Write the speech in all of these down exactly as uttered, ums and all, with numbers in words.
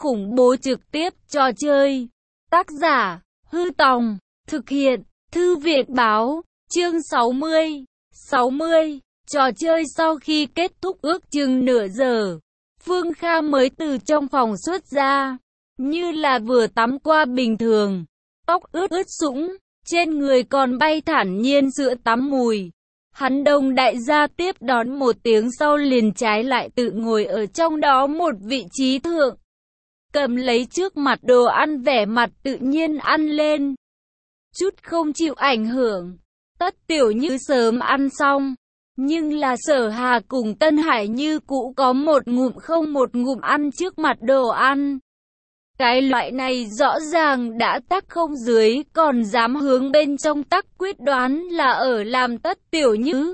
khủng bố trực tiếp trò chơi. Tác giả, Hư Tòng, thực hiện, Thư viện Báo, chương sáu mươi. sáu mươi. Trò chơi sau khi kết thúc ước chừng nửa giờ, Phương Kha mới từ trong phòng xuất ra, như là vừa tắm qua bình thường, tóc ướt ướt sũng, trên người còn bay thản nhiên sữa tắm mùi. Hắn Đông đại gia tiếp đón một tiếng sau liền trái lại tự ngồi ở trong đó một vị trí thượng, cầm lấy trước mặt đồ ăn vẻ mặt tự nhiên ăn lên, chút không chịu ảnh hưởng. Tất Tiểu Như sớm ăn xong, nhưng là Sở Hà cùng Tân Hải như cũ có một ngụm không một ngụm ăn trước mặt đồ ăn. Cái loại này rõ ràng đã tắc không dưới, còn dám hướng bên trong tắc, quyết đoán là ở làm Tất Tiểu Như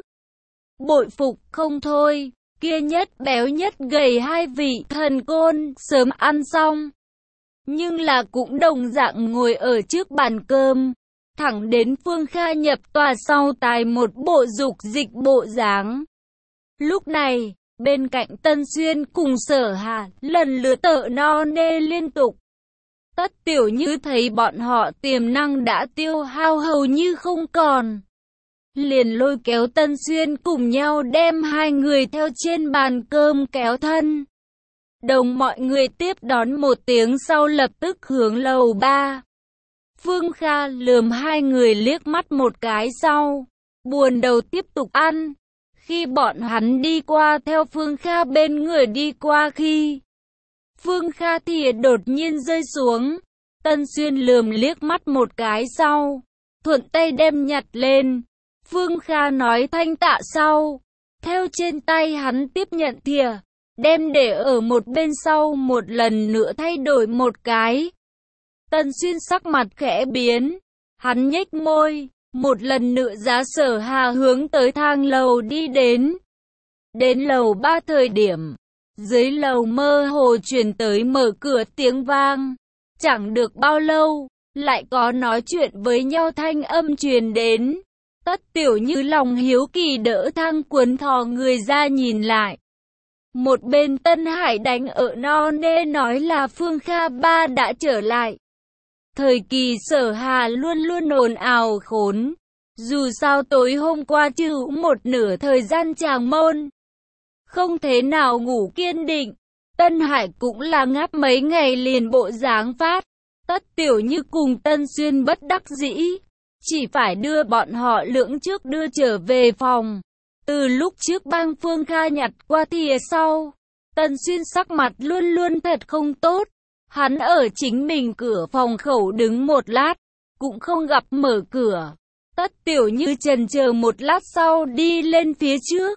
bội phục không thôi. Kia nhất béo nhất gầy hai vị thần côn sớm ăn xong, nhưng là cũng đồng dạng ngồi ở trước bàn cơm, thẳng đến Phương Kha nhập tòa sau tài một bộ dục dịch bộ dáng. Lúc này, bên cạnh Tân Xuyên cùng Sở Hà lần lượt tợ no nê liên tục. Tất Tiểu Như thấy bọn họ tiềm năng đã tiêu hao hầu như không còn, liền lôi kéo Tân Xuyên cùng nhau đem hai người theo trên bàn cơm kéo thân. Đồng mọi người tiếp đón một tiếng sau lập tức hướng lầu ba. Phương Kha lườm hai người liếc mắt một cái sau, buồn đầu tiếp tục ăn. Khi bọn hắn đi qua theo Phương Kha bên người đi qua khi Phương Kha thìa đột nhiên rơi xuống, Tân Xuyên lườm liếc mắt một cái sau, thuận tay đem nhặt lên. Phương Kha nói thanh tạ sau, theo trên tay hắn tiếp nhận thìa, đem để ở một bên sau một lần nữa thay đổi một cái. Tân Xuyên sắc mặt khẽ biến, hắn nhếch môi, một lần nữa giá Sở Hà hướng tới thang lầu đi đến. Đến lầu ba thời điểm, dưới lầu mơ hồ truyền tới mở cửa tiếng vang, chẳng được bao lâu, lại có nói chuyện với nhau thanh âm truyền đến. Tất Tiểu Như lòng hiếu kỳ đỡ thang cuốn thò người ra nhìn lại. Một bên Tân Hải đánh ở no nê nói là Phương Kha ba đã trở lại. Thời kỳ Sở Hà luôn luôn ồn ào khốn, dù sao tối hôm qua trừ một nửa thời gian chàng môn, không thế nào ngủ kiên định. Tân Hải cũng là ngáp mấy ngày liền bộ dáng phát. Tất Tiểu Như cùng Tân Xuyên bất đắc dĩ, chỉ phải đưa bọn họ lưỡng trước đưa trở về phòng. Từ lúc trước bang Phương Kha nhặt qua thìa sau, Tân Xuyên sắc mặt luôn luôn thật không tốt. Hắn ở chính mình cửa phòng khẩu đứng một lát, cũng không gặp mở cửa. Tất Tiểu Như chần chờ một lát sau đi lên phía trước,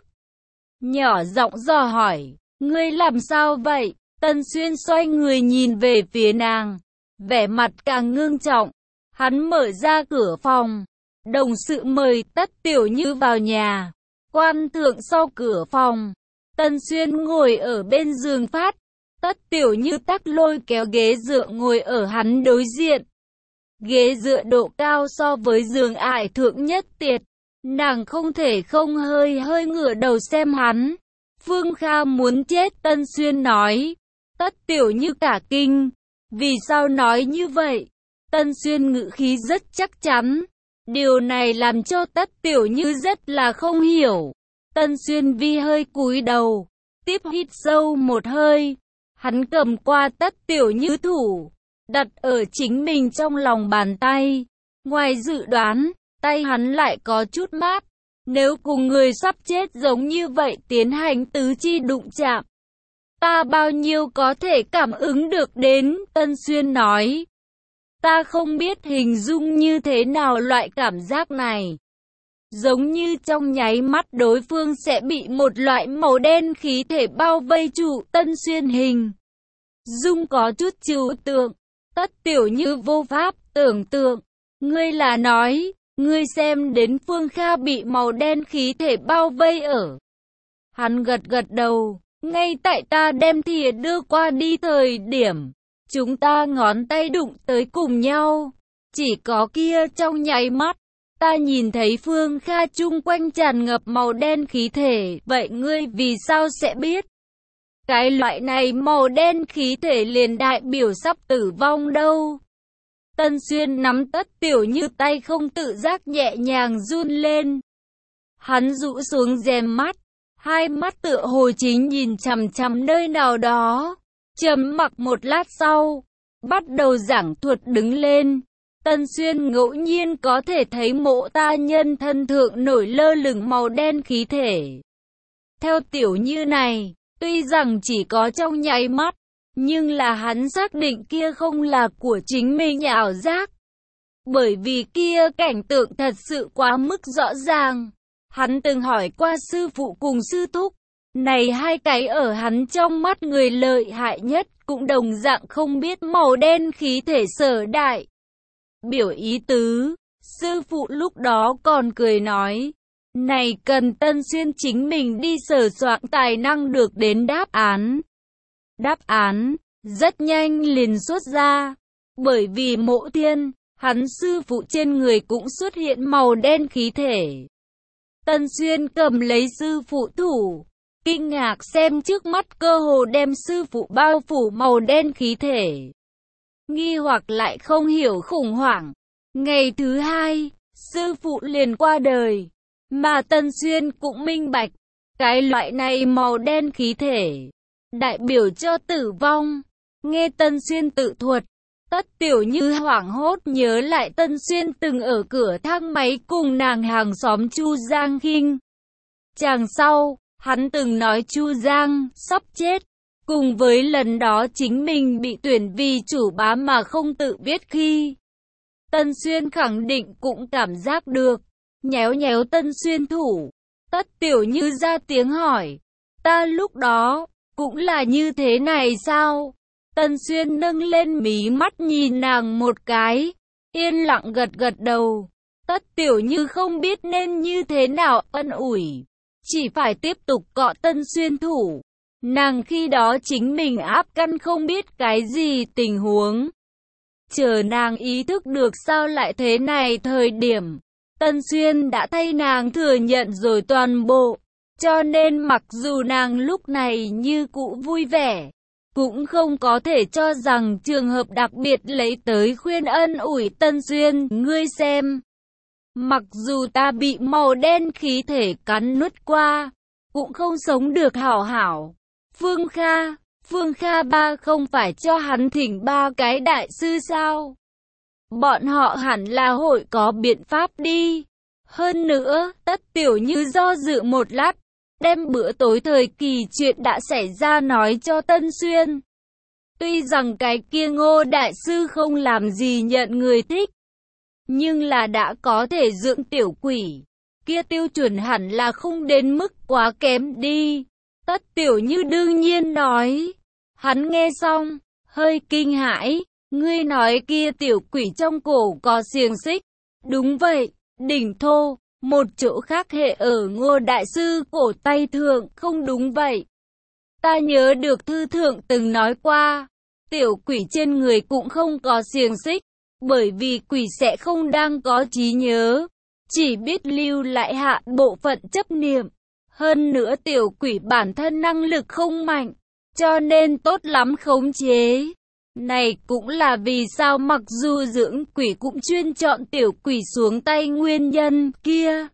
nhỏ giọng dò hỏi, ngươi làm sao vậy? Tân Xuyên xoay người nhìn về phía nàng, vẻ mặt càng ngưng trọng. Hắn mở ra cửa phòng, đồng sự mời Tất Tiểu Như vào nhà. Quan thượng sau cửa phòng, Tân Xuyên ngồi ở bên giường phát. Tất Tiểu Như tắc lôi kéo ghế dựa ngồi ở hắn đối diện. Ghế dựa độ cao so với giường ải thượng nhất tiệt, nàng không thể không hơi hơi ngửa đầu xem hắn. Phương Kha muốn chết, Tân Xuyên nói. Tất Tiểu Như cả kinh, vì sao nói như vậy? Tân Xuyên ngữ khí rất chắc chắn, điều này làm cho Tất Tiểu Như rất là không hiểu. Tân Xuyên vi hơi cúi đầu, tiếp hít sâu một hơi. Hắn cầm qua Tất Tiểu Như thủ, đặt ở chính mình trong lòng bàn tay. Ngoài dự đoán, tay hắn lại có chút mát. Nếu cùng người sắp chết giống như vậy tiến hành tứ chi đụng chạm, ta bao nhiêu có thể cảm ứng được đến, Tân Xuyên nói. Ta không biết hình dung như thế nào loại cảm giác này. Giống như trong nháy mắt đối phương sẽ bị một loại màu đen khí thể bao vây trụ. Tân Xuyên hình dung có chút trừu tượng. Tất Tiểu Như vô pháp tưởng tượng. Ngươi là nói, ngươi xem đến Phương Kha bị màu đen khí thể bao vây ở. Hắn gật gật đầu, ngay tại ta đem thìa đưa qua đi thời điểm, chúng ta ngón tay đụng tới cùng nhau. Chỉ có kia trong nháy mắt, ta nhìn thấy Phương Kha chung quanh tràn ngập màu đen khí thể. Vậy ngươi vì sao sẽ biết? Cái loại này màu đen khí thể liền đại biểu sắp tử vong đâu. Tân Xuyên nắm Tất Tiểu Như tay không tự giác nhẹ nhàng run lên. Hắn rũ xuống rèm mắt, hai mắt tựa hồ chính nhìn chằm chằm nơi nào đó. Trầm mặc một lát sau, bắt đầu giảng thuật đứng lên. Tân Xuyên ngẫu nhiên có thể thấy mộ ta nhân thân thượng nổi lơ lửng màu đen khí thể. Theo Tiểu Như này, tuy rằng chỉ có trong nháy mắt, nhưng là hắn xác định kia không là của chính mình ảo giác. Bởi vì kia cảnh tượng thật sự quá mức rõ ràng. Hắn từng hỏi qua sư phụ cùng sư thúc, này hai cái ở hắn trong mắt người lợi hại nhất cũng đồng dạng không biết màu đen khí thể sở đại biểu ý tứ. Sư phụ lúc đó còn cười nói, này cần Tân Xuyên chính mình đi sờ soạn tài năng được đến đáp án. Đáp án rất nhanh liền xuất ra, bởi vì Mộ Thiên, hắn sư phụ trên người cũng xuất hiện màu đen khí thể. Tân Xuyên cầm lấy sư phụ thủ, kinh ngạc xem trước mắt cơ hồ đem sư phụ bao phủ màu đen khí thể. Nghi hoặc lại không hiểu khủng hoảng. Ngày thứ hai, sư phụ liền qua đời, mà Tân Xuyên cũng minh bạch, cái loại này màu đen khí thể, đại biểu cho tử vong. Nghe Tân Xuyên tự thuật, Tất Tiểu Như hoảng hốt nhớ lại Tân Xuyên từng ở cửa thang máy cùng nàng hàng xóm Chu Giang Kinh. Chàng sau, hắn từng nói Chu Giang sắp chết, cùng với lần đó chính mình bị tuyển vì chủ bá mà không tự biết khi. Tân Xuyên khẳng định cũng cảm giác được, nhéo nhéo Tân Xuyên thủ. Tất Tiểu Như ra tiếng hỏi, ta lúc đó, cũng là như thế này sao? Tân Xuyên nâng lên mí mắt nhìn nàng một cái, yên lặng gật gật đầu. Tất Tiểu Như không biết nên như thế nào ân ủi, chỉ phải tiếp tục cọ Tân Xuyên thủ. Nàng khi đó chính mình áp căn không biết cái gì tình huống. Chờ nàng ý thức được sao lại thế này thời điểm, Tân Xuyên đã thay nàng thừa nhận rồi toàn bộ. Cho nên mặc dù nàng lúc này như cũ vui vẻ, cũng không có thể cho rằng trường hợp đặc biệt lấy tới khuyên ân ủi Tân Xuyên. Ngươi xem, mặc dù ta bị màu đen khí thể cắn nuốt qua, cũng không sống được hảo hảo. Phương Kha, Phương Kha ba không phải cho hắn thỉnh ba cái đại sư sao? Bọn họ hẳn là hội có biện pháp đi. Hơn nữa, Tất Tiểu Như do dự một lát, đem bữa tối thời kỳ chuyện đã xảy ra nói cho Tân Xuyên. Tuy rằng cái kia Ngô đại sư không làm gì nhận người thích, nhưng là đã có thể dưỡng tiểu quỷ, kia tiêu chuẩn hẳn là không đến mức quá kém đi. Tất Tiểu Như đương nhiên nói. Hắn nghe xong, hơi kinh hãi, ngươi nói kia tiểu quỷ trong cổ có xiềng xích. Đúng vậy, đỉnh thô, một chỗ khác hệ ở Ngô đại sư cổ tay thượng, không đúng vậy. Ta nhớ được thư thượng từng nói qua, tiểu quỷ trên người cũng không có xiềng xích, bởi vì quỷ sẽ không đang có trí nhớ, chỉ biết lưu lại hạ bộ phận chấp niệm. Hơn nữa tiểu quỷ bản thân năng lực không mạnh, cho nên tốt lắm khống chế. Này cũng là vì sao mặc dù dưỡng quỷ cũng chuyên chọn tiểu quỷ xuống tay nguyên nhân kia.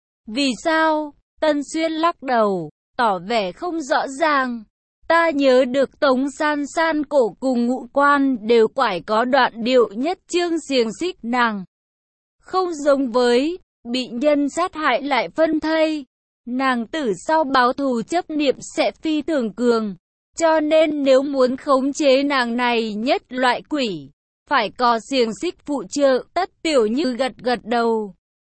Vì sao? Tân Xuyên lắc đầu, tỏ vẻ không rõ ràng. Ta nhớ được Tống San San cổ cùng Ngũ Quan đều quải có đoạn điệu nhất chương xiềng xích nàng. Không giống với, bị nhân sát hại lại phân thây. Nàng tử sau báo thù chấp niệm sẽ phi thường cường. Cho nên nếu muốn khống chế nàng này nhất loại quỷ, phải có xiềng xích phụ trợ. Tất Tiểu Như gật gật đầu.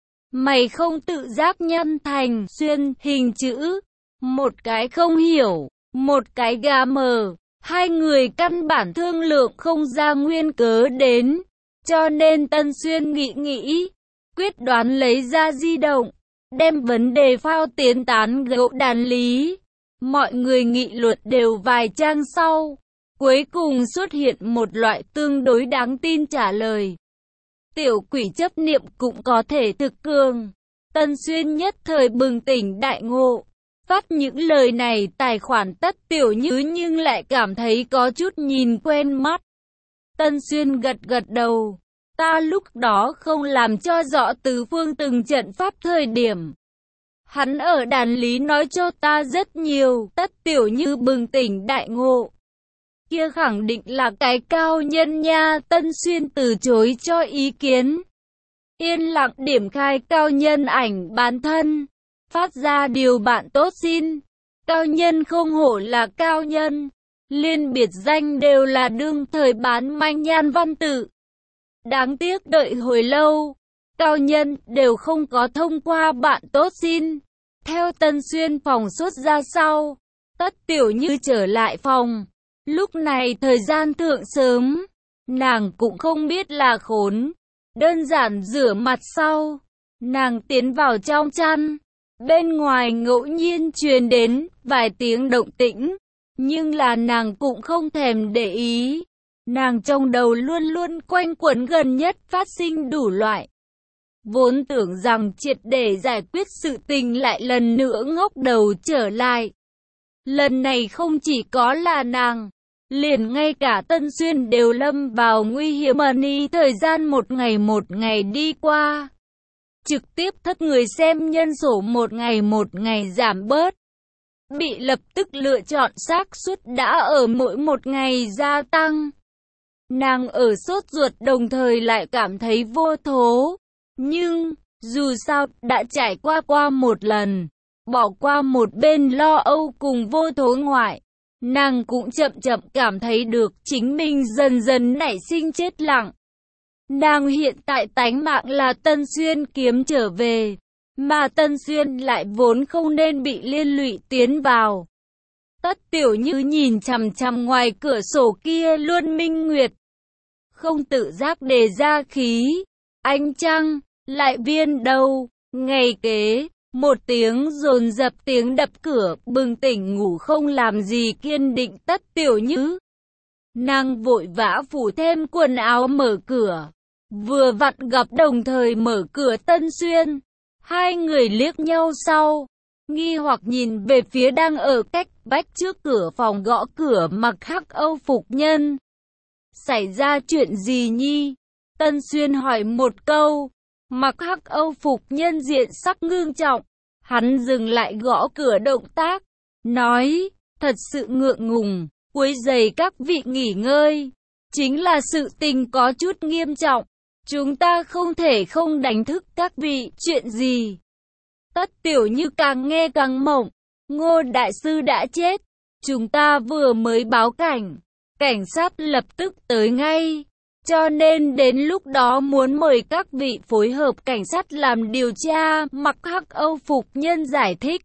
Mày không tự giác nhân thành xuyên hình chữ. Một cái không hiểu, một cái gà mờ. Hai người căn bản thương lượng không ra nguyên cớ đến. Cho nên Tân Xuyên nghĩ nghĩ, quyết đoán lấy ra di động, đem vấn đề phao tiến tán gẫu đàn lý. Mọi người nghị luận đều vài trang sau, cuối cùng xuất hiện một loại tương đối đáng tin trả lời. Tiểu quỷ chấp niệm cũng có thể thực cường. Tân Xuyên nhất thời bừng tỉnh đại ngộ. Phát những lời này tài khoản Tất Tiểu Như nhưng lại cảm thấy có chút nhìn quen mắt. Tân Xuyên gật gật đầu. Ta lúc đó không làm cho rõ Tứ Phương từng trận pháp thời điểm. Hắn ở đàn lý nói cho ta rất nhiều. Tất Tiểu Như bừng tỉnh đại ngộ. Kia khẳng định là cái cao nhân nha. Tân Xuyên từ chối cho ý kiến. Yên lặng điểm khai cao nhân ảnh bản thân. Phát ra điều bạn tốt xin. Cao nhân không hổ là cao nhân. Liên biệt danh đều là đương thời bán manh nhan văn tự. Đáng tiếc đợi hồi lâu. Cao nhân đều không có thông qua bạn tốt xin. Theo Tân Xuyên phòng xuất ra sau. Tất Tiểu Như trở lại phòng. Lúc này thời gian thượng sớm. Nàng cũng không biết là khốn. Đơn giản rửa mặt sau. Nàng tiến vào trong chăn. Bên ngoài ngẫu nhiên truyền đến vài tiếng động tĩnh. Nhưng là nàng cũng không thèm để ý. Nàng trong đầu luôn luôn quanh quẩn gần nhất phát sinh đủ loại. Vốn tưởng rằng triệt để giải quyết sự tình lại lần nữa ngóc đầu trở lại. Lần này không chỉ có là nàng. Liền ngay cả Tân Xuyên đều lâm vào nguy hiểm money. Thời gian một ngày một ngày đi qua. Trực tiếp thất người xem nhân số một ngày một ngày giảm bớt. Bị lập tức lựa chọn xác suất đã ở mỗi một ngày gia tăng. Nàng ở sốt ruột đồng thời lại cảm thấy vô thố. Nhưng, dù sao, đã trải qua qua một lần. Bỏ qua một bên lo âu cùng vô thố ngoại. Nàng cũng chậm chậm cảm thấy được chính mình dần dần nảy sinh chết lặng. Nàng hiện tại tánh mạng là Tân Xuyên kiếm trở về. Mà Tân Xuyên lại vốn không nên bị liên lụy tiến vào. Tất Tiểu Như nhìn chằm chằm ngoài cửa sổ kia luôn minh nguyệt. Không tự giác đề ra khí. Ánh trăng, lại viên đâu. Ngày kế, một tiếng dồn dập tiếng đập cửa bừng tỉnh ngủ không làm gì kiên định Tất Tiểu Như. Nàng vội vã phủ thêm quần áo mở cửa. Vừa vặn gặp đồng thời mở cửa Tân Xuyên. Hai người liếc nhau sau. Nghi hoặc nhìn về phía đang ở cách vách trước cửa phòng gõ cửa mặc hắc âu phục nhân. Xảy ra chuyện gì nhi? Tân Xuyên hỏi một câu. Mặc hắc âu phục nhân diện sắc ngưng trọng. Hắn dừng lại gõ cửa động tác. Nói, thật sự ngượng ngùng, quấy rầy các vị nghỉ ngơi. Chính là sự tình có chút nghiêm trọng. Chúng ta không thể không đánh thức các vị. Chuyện gì? Tất Tiểu Như càng nghe càng mộng. Ngô đại sư đã chết. Chúng ta vừa mới báo cảnh. Cảnh sát lập tức tới ngay. Cho nên đến lúc đó muốn mời các vị phối hợp cảnh sát làm điều tra. Mặc hắc âu phục nhân giải thích.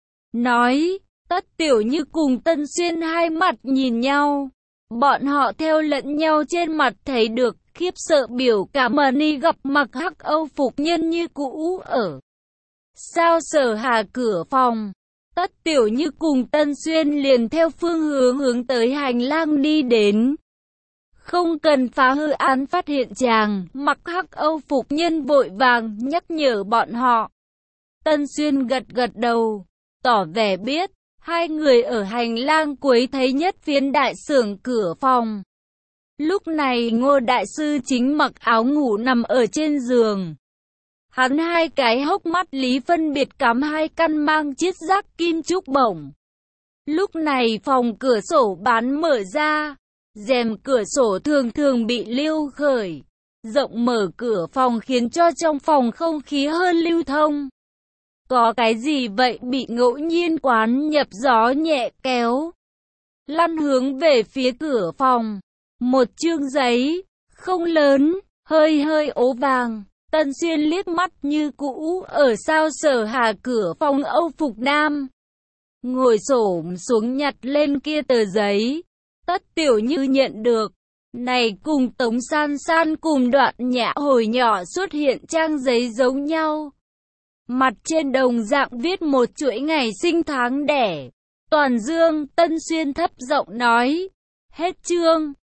Nói, Tất Tiểu Như cùng Tân Xuyên hai mặt nhìn nhau. Bọn họ theo lẫn nhau trên mặt thấy được khiếp sợ biểu cảm money gặp mặc hắc âu phục nhân như cũ ở. Sao Sở Hà cửa phòng. Tất Tiểu Như cùng Tân Xuyên liền theo phương hướng hướng tới hành lang đi đến. Không cần phá hư án phát hiện chàng, mặc hắc âu phục nhân vội vàng nhắc nhở bọn họ. Tân Xuyên gật gật đầu, tỏ vẻ biết. Hai người ở hành lang cuối thấy nhất phiến đại sưởng cửa phòng. Lúc này Ngô đại sư chính mặc áo ngủ nằm ở trên giường. Hắn hai cái hốc mắt lý phân biệt cắm hai căn mang chiết giác kim trúc bổng. Lúc này phòng cửa sổ bán mở ra. Rèm cửa sổ thường thường bị lưu khởi. Rộng mở cửa phòng khiến cho trong phòng không khí hơn lưu thông. Có cái gì vậy bị ngẫu nhiên quán nhập gió nhẹ kéo. Lăn hướng về phía cửa phòng. Một chương giấy, không lớn, hơi hơi ố vàng. Tân Xuyên liếc mắt như cũ ở sao Sở Hà cửa phòng Âu phục nam. Ngồi xổm xuống nhặt lên kia tờ giấy. Tất Tiểu Như nhận được. Này cùng Tống San San cùng Đoạn Nhã hồi nhỏ xuất hiện trang giấy giống nhau. Mặt trên đồng dạng viết một chuỗi ngày sinh tháng đẻ. Toàn Dương. Tân Xuyên thấp giọng nói. Hết chương.